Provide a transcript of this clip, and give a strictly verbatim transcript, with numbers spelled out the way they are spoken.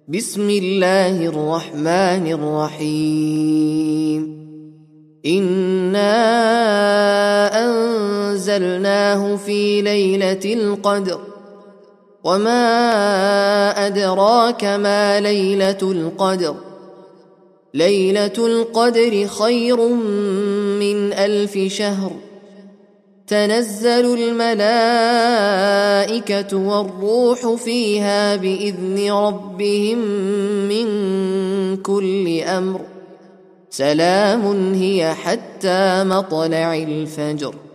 بسم الله الرحمن الرحيم إنا أنزلناه في ليلة القدر وما أدراك ما ليلة القدر ليلة القدر خير من ألف شهر تنزل الملائكة والروح فيها بإذن ربهم من كل أمر سلام هي حتى مطلع الفجر.